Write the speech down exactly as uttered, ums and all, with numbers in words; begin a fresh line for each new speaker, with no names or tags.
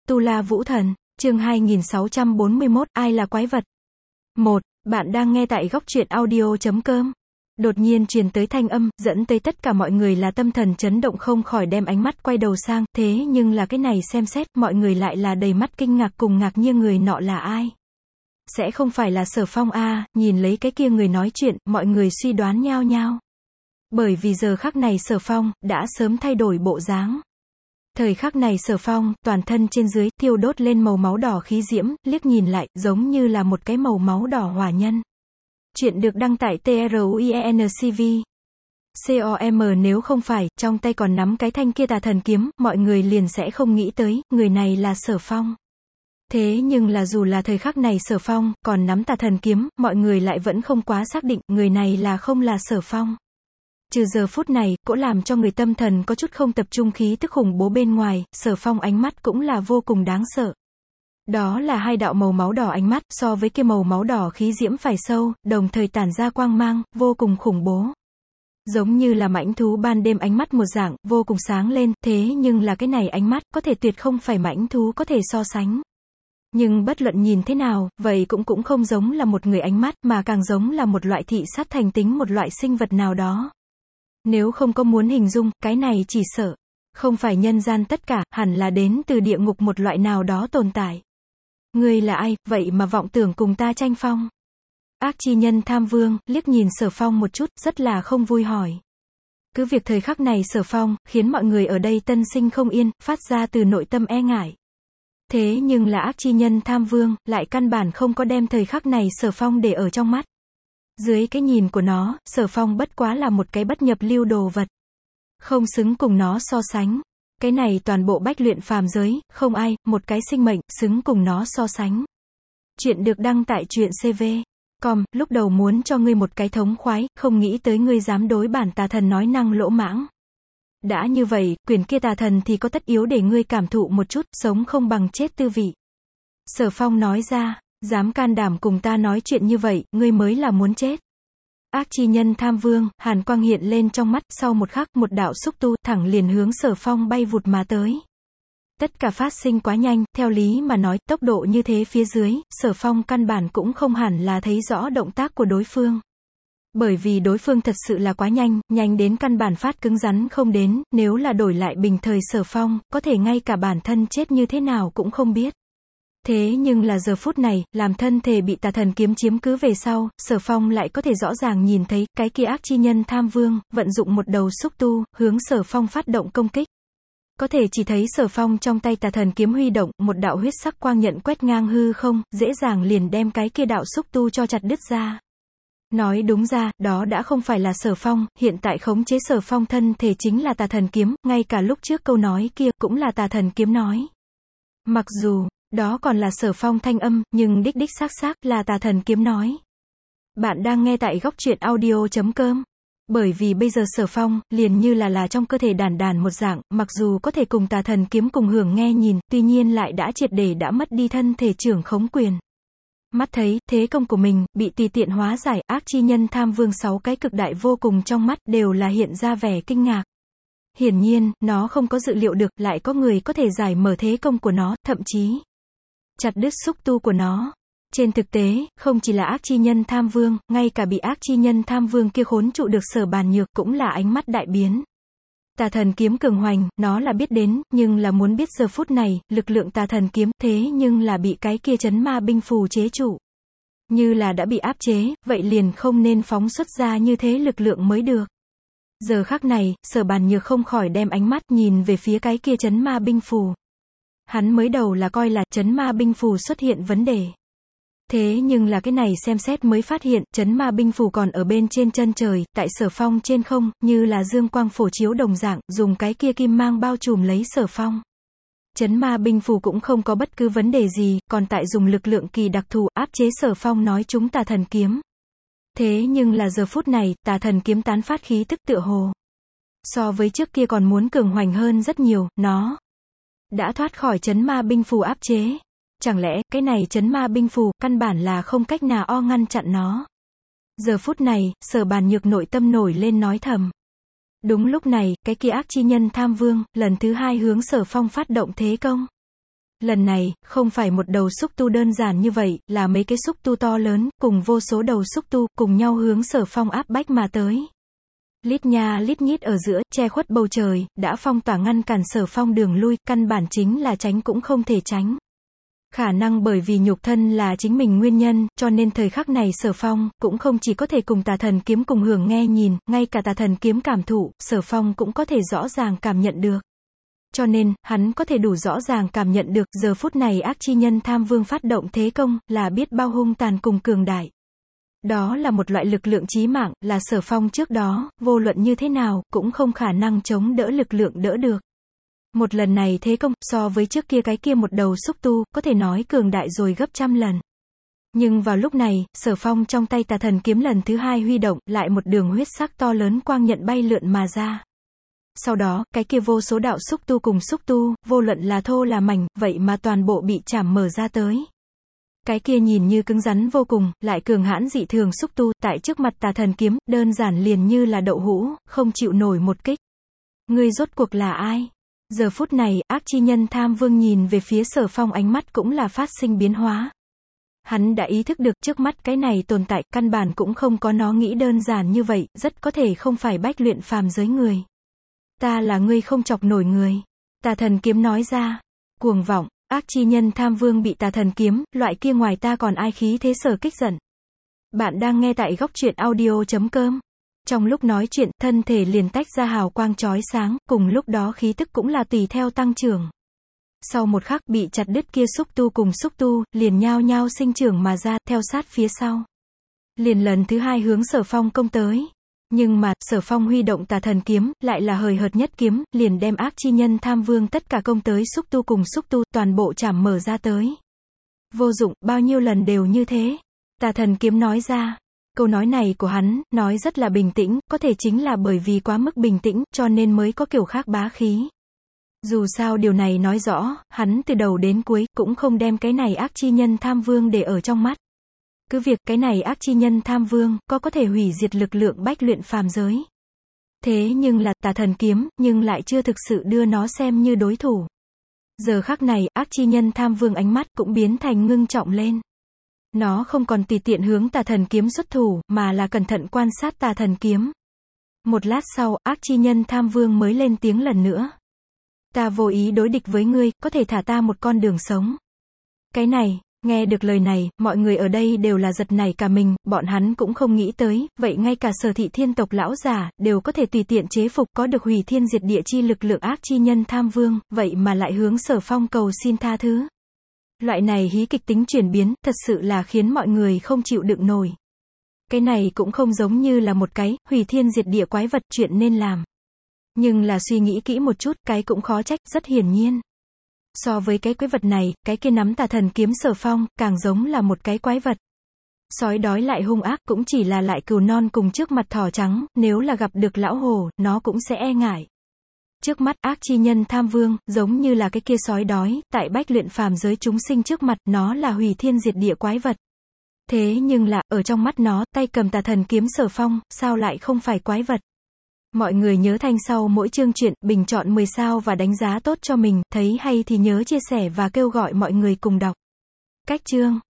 Tu La Vũ Thần, chương hai nghìn sáu trăm bốn mươi mốt, ai là quái vật? một. Bạn đang nghe tại góc truyện audio chấm com. Đột nhiên truyền tới thanh âm, dẫn tới tất cả mọi người là tâm thần chấn động không khỏi đem ánh mắt quay đầu sang, thế nhưng là cái này xem xét, mọi người lại là đầy mắt kinh ngạc cùng ngạc nhiên người nọ là ai? Sẽ không phải là Sở Phong a? Nhìn lấy cái kia người nói chuyện, mọi người suy đoán nhao nhao. Bởi vì giờ khắc này Sở Phong, đã sớm thay đổi bộ dáng. Thời khắc này Sở Phong, toàn thân trên dưới, thiêu đốt lên màu máu đỏ khí diễm, liếc nhìn lại, giống như là một cái màu máu đỏ hỏa nhân. Chuyện được đăng tại truencv. com nếu không phải, trong tay còn nắm cái thanh kia tà thần kiếm, mọi người liền sẽ không nghĩ tới, người này là Sở Phong. Thế nhưng là dù là thời khắc này Sở Phong, còn nắm tà thần kiếm, mọi người lại vẫn không quá xác định, người này là không là Sở Phong. Trừ giờ phút này, cỗ làm cho người tâm thần có chút không tập trung khí tức khủng bố bên ngoài, Sở Phong ánh mắt cũng là vô cùng đáng sợ. Đó là hai đạo màu máu đỏ ánh mắt, so với kia màu máu đỏ khí diễm phải sâu, đồng thời tản ra quang mang, vô cùng khủng bố. Giống như là mãnh thú ban đêm ánh mắt một dạng, vô cùng sáng lên, thế nhưng là cái này ánh mắt, có thể tuyệt không phải mãnh thú có thể so sánh. Nhưng bất luận nhìn thế nào, vậy cũng cũng không giống là một người ánh mắt, mà càng giống là một loại thị sát thành tính một loại sinh vật nào đó. Nếu không có muốn hình dung, cái này chỉ sợ không phải nhân gian tất cả, hẳn là đến từ địa ngục một loại nào đó tồn tại. Ngươi là ai, vậy mà vọng tưởng cùng ta tranh phong? Ác chi nhân Tham Vương, liếc nhìn Sở Phong một chút, rất là không vui hỏi. Cứ việc thời khắc này Sở Phong, khiến mọi người ở đây tân sinh không yên, phát ra từ nội tâm e ngại. Thế nhưng là ác chi nhân Tham Vương, lại căn bản không có đem thời khắc này Sở Phong để ở trong mắt. Dưới cái nhìn của nó, Sở Phong bất quá là một cái bất nhập lưu đồ vật. Không xứng cùng nó so sánh. Cái này toàn bộ bách luyện phàm giới, không ai, một cái sinh mệnh, xứng cùng nó so sánh. Chuyện được đăng tại truyện xê vê chấm com, lúc đầu muốn cho ngươi một cái thống khoái, không nghĩ tới ngươi dám đối bản tà thần nói năng lỗ mãng. Đã như vậy, quyền kia tà thần thì có tất yếu để ngươi cảm thụ một chút, sống không bằng chết tư vị. Sở Phong nói ra. Dám can đảm cùng ta nói chuyện như vậy, ngươi mới là muốn chết. Ác chi nhân Tham Vương, hàn quang hiện lên trong mắt, sau một khắc, một đạo xúc tu, thẳng liền hướng Sở Phong bay vụt mà tới. Tất cả phát sinh quá nhanh, theo lý mà nói, tốc độ như thế phía dưới, Sở Phong căn bản cũng không hẳn là thấy rõ động tác của đối phương. Bởi vì đối phương thật sự là quá nhanh, nhanh đến căn bản phát cứng rắn không đến, nếu là đổi lại bình thời Sở Phong, có thể ngay cả bản thân chết như thế nào cũng không biết. Thế nhưng là giờ phút này, làm thân thể bị tà thần kiếm chiếm cứ về sau, Sở Phong lại có thể rõ ràng nhìn thấy, cái kia ác chi nhân Tham Vương, vận dụng một đầu xúc tu, hướng Sở Phong phát động công kích. Có thể chỉ thấy Sở Phong trong tay tà thần kiếm huy động, một đạo huyết sắc quang nhận quét ngang hư không, dễ dàng liền đem cái kia đạo xúc tu cho chặt đứt ra. Nói đúng ra, đó đã không phải là Sở Phong, hiện tại khống chế Sở Phong thân thể chính là tà thần kiếm, ngay cả lúc trước câu nói kia, cũng là tà thần kiếm nói. Mặc dù đó còn là Sở Phong thanh âm, nhưng đích đích xác xác là tà thần kiếm nói. Bạn đang nghe tại góc truyện audio chấm com. Bởi vì bây giờ Sở Phong, liền như là là trong cơ thể đàn đàn một dạng, mặc dù có thể cùng tà thần kiếm cùng hưởng nghe nhìn, tuy nhiên lại đã triệt để đã mất đi thân thể trưởng khống quyền. Mắt thấy, thế công của mình, bị tùy tiện hóa giải, ác chi nhân Tham Vương sáu cái cực đại vô cùng trong mắt, đều là hiện ra vẻ kinh ngạc. Hiển nhiên, nó không có dự liệu được, lại có người có thể giải mở thế công của nó, thậm chí chặt đứt xúc tu của nó. Trên thực tế, không chỉ là ác chi nhân Tham Vương, ngay cả bị ác chi nhân Tham Vương kia khốn trụ được Sở Bàn Nhược, cũng là ánh mắt đại biến. Tà thần kiếm cường hoành, nó là biết đến, nhưng là muốn biết giờ phút này, lực lượng tà thần kiếm, thế nhưng là bị cái kia chấn ma binh phù chế trụ. Như là đã bị áp chế, vậy liền không nên phóng xuất ra như thế lực lượng mới được. Giờ khắc này, Sở Bàn Nhược không khỏi đem ánh mắt nhìn về phía cái kia chấn ma binh phù. Hắn mới đầu là coi là chấn ma binh phù xuất hiện vấn đề. Thế nhưng là cái này xem xét mới phát hiện, chấn ma binh phù còn ở bên trên chân trời, tại Sở Phong trên không, như là dương quang phổ chiếu đồng dạng, dùng cái kia kim mang bao trùm lấy Sở Phong. Chấn ma binh phù cũng không có bất cứ vấn đề gì, còn tại dùng lực lượng kỳ đặc thù, áp chế Sở Phong nói chúng tà thần kiếm. Thế nhưng là giờ phút này, tà thần kiếm tán phát khí tức tựa hồ. So với trước kia còn muốn cường hoành hơn rất nhiều, nó đã thoát khỏi chấn ma binh phù áp chế. Chẳng lẽ, cái này chấn ma binh phù, căn bản là không cách nào o ngăn chặn nó. Giờ phút này, Sở Bàn Nhược nội tâm nổi lên nói thầm. Đúng lúc này, cái kia ác chi nhân Tham Vương, lần thứ hai hướng Sở Phong phát động thế công. Lần này, không phải một đầu xúc tu đơn giản như vậy, là mấy cái xúc tu to lớn, cùng vô số đầu xúc tu, cùng nhau hướng Sở Phong áp bách mà tới. Lít nha lít nhít ở giữa, che khuất bầu trời, đã phong tỏa ngăn cản Sở Phong đường lui, căn bản chính là tránh cũng không thể tránh. Khả năng bởi vì nhục thân là chính mình nguyên nhân, cho nên thời khắc này Sở Phong, cũng không chỉ có thể cùng Tà Thần Kiếm cùng hưởng nghe nhìn, ngay cả Tà Thần Kiếm cảm thụ, Sở Phong cũng có thể rõ ràng cảm nhận được. Cho nên, hắn có thể đủ rõ ràng cảm nhận được, giờ phút này ác chi nhân Tham Vương phát động thế công, là biết bao hung tàn cùng cường đại. Đó là một loại lực lượng chí mạng, là Sở Phong trước đó, vô luận như thế nào, cũng không khả năng chống đỡ lực lượng đỡ được. Một lần này thế công, so với trước kia cái kia một đầu xúc tu, có thể nói cường đại rồi gấp trăm lần. Nhưng vào lúc này, Sở Phong trong tay Tà Thần Kiếm lần thứ hai huy động, lại một đường huyết sắc to lớn quang nhận bay lượn mà ra. Sau đó, cái kia vô số đạo xúc tu cùng xúc tu, vô luận là thô là mảnh, vậy mà toàn bộ bị chảm mở ra tới. Cái kia nhìn như cứng rắn vô cùng, lại cường hãn dị thường xúc tu, tại trước mặt Tà Thần Kiếm, đơn giản liền như là đậu hũ, không chịu nổi một kích. Ngươi rốt cuộc là ai? Giờ phút này, ác chi nhân Tham Vương nhìn về phía Sở Phong, ánh mắt cũng là phát sinh biến hóa. Hắn đã ý thức được trước mắt cái này tồn tại, căn bản cũng không có nó nghĩ đơn giản như vậy, rất có thể không phải bách luyện phàm giới người. Ta là ngươi không chọc nổi người. Tà Thần Kiếm nói ra. Cuồng vọng, ác chi nhân Tham Vương bị Tà Thần Kiếm, loại kia ngoài ta còn ai khí thế sở kích giận. Bạn đang nghe tại góc truyện audio chấm com. Trong lúc nói chuyện, thân thể liền tách ra hào quang chói sáng, cùng lúc đó khí tức cũng là tùy theo tăng trưởng. Sau một khắc, bị chặt đứt kia xúc tu cùng xúc tu, liền nhao nhao sinh trưởng mà ra, theo sát phía sau. Liền lần thứ hai hướng Sở Phong công tới. Nhưng mà, Sở Phong huy động Tà Thần Kiếm, lại là hời hợt nhất kiếm, liền đem ác chi nhân Tham Vương tất cả công tới xúc tu cùng xúc tu, toàn bộ chảm mở ra tới. Vô dụng, bao nhiêu lần đều như thế. Tà Thần Kiếm nói ra. Câu nói này của hắn, nói rất là bình tĩnh, có thể chính là bởi vì quá mức bình tĩnh, cho nên mới có kiểu khác bá khí. Dù sao điều này nói rõ, hắn từ đầu đến cuối, cũng không đem cái này ác chi nhân Tham Vương để ở trong mắt. Cứ việc cái này ác chi nhân Tham Vương, có có thể hủy diệt lực lượng bách luyện phàm giới. Thế nhưng là, Tà Thần Kiếm, nhưng lại chưa thực sự đưa nó xem như đối thủ. Giờ khắc này, ác chi nhân Tham Vương ánh mắt, cũng biến thành ngưng trọng lên. Nó không còn tùy tiện hướng Tà Thần Kiếm xuất thủ, mà là cẩn thận quan sát Tà Thần Kiếm. Một lát sau, ác chi nhân Tham Vương mới lên tiếng lần nữa. Ta vô ý đối địch với ngươi, có thể thả ta một con đường sống. Cái này, nghe được lời này, mọi người ở đây đều là giật nảy cả mình, bọn hắn cũng không nghĩ tới, vậy ngay cả Sở Thị Thiên tộc lão giả, đều có thể tùy tiện chế phục, có được hủy thiên diệt địa chi lực lượng ác chi nhân Tham Vương, vậy mà lại hướng Sở Phong cầu xin tha thứ. Loại này hí kịch tính chuyển biến, thật sự là khiến mọi người không chịu đựng nổi. Cái này cũng không giống như là một cái, hủy thiên diệt địa quái vật chuyện nên làm. Nhưng là suy nghĩ kỹ một chút, cái cũng khó trách, rất hiển nhiên. So với cái quái vật này, cái kia nắm Tà Thần Kiếm Sở Phong, càng giống là một cái quái vật. Sói đói lại hung ác, cũng chỉ là lại cừu non cùng trước mặt thỏ trắng, nếu là gặp được lão hổ, nó cũng sẽ e ngại. Trước mắt ác chi nhân Tham Vương, giống như là cái kia sói đói, tại bách luyện phàm giới chúng sinh trước mặt, nó là hủy thiên diệt địa quái vật. Thế nhưng là, ở trong mắt nó, tay cầm Tà Thần Kiếm Sở Phong, sao lại không phải quái vật? Mọi người nhớ thanh sau mỗi chương truyện, bình chọn mười sao và đánh giá tốt cho mình, thấy hay thì nhớ chia sẻ và kêu gọi mọi người cùng đọc. Cách chương